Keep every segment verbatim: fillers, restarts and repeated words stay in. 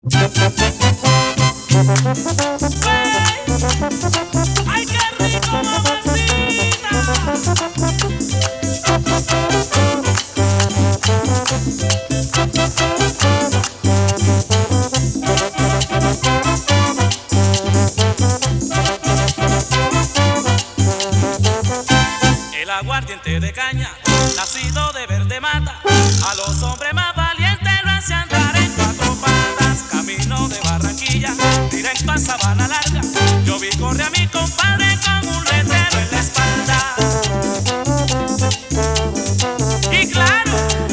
¡Ay, qué rico, mamacita! El aguardiente de caña, nacido de verde mata, a los hombres más valientes lo hace andar en cuatro patas. Camino de Barranquilla, directo a Sabana Larga, yo vi correr a mi compadre con un letrero en la espalda. Y claro,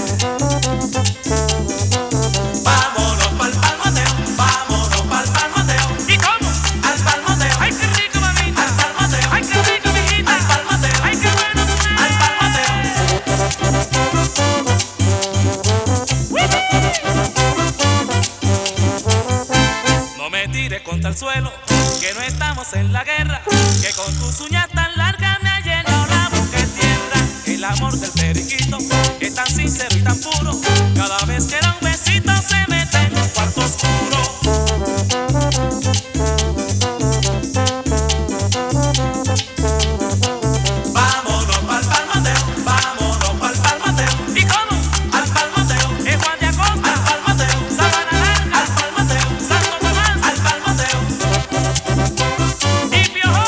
vámonos pa'l palmoteo, vámonos pa'l palmoteo. ¿Y cómo? Al palmoteo. ¡Ay, qué rico, mamita! Al palmoteo. ¡Ay, qué rico, mijita! Al palmoteo. ¡Ay, qué bueno! Al palmoteo. No me tires contra el suelo, que no estamos en la guerra, que con tus uñas tan largas me ha llenado la boca de tierra. El amor del periquito es tan sincero y tan puro, cada vez que da un besito se mete en un cuarto oscuro. Vámonos pa'l palmoteo, vámonos pa'l palmoteo. ¿Y cómo? Al palmoteo. En Juan de Acosta, al palmoteo. Sabana Larga, al palmoteo. Santo Tomás, al palmoteo. Y Piojo.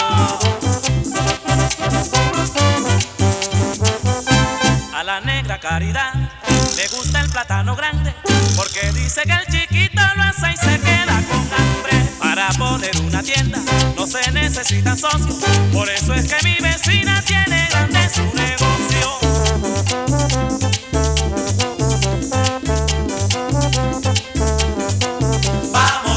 A la negra Caridad le gusta el plátano grande, porque dice que el chiquito lo hace y se queda con hambre. Para poner una tienda no se necesitan socios, por eso es que mi vecina tiene grande su negocio. Vamos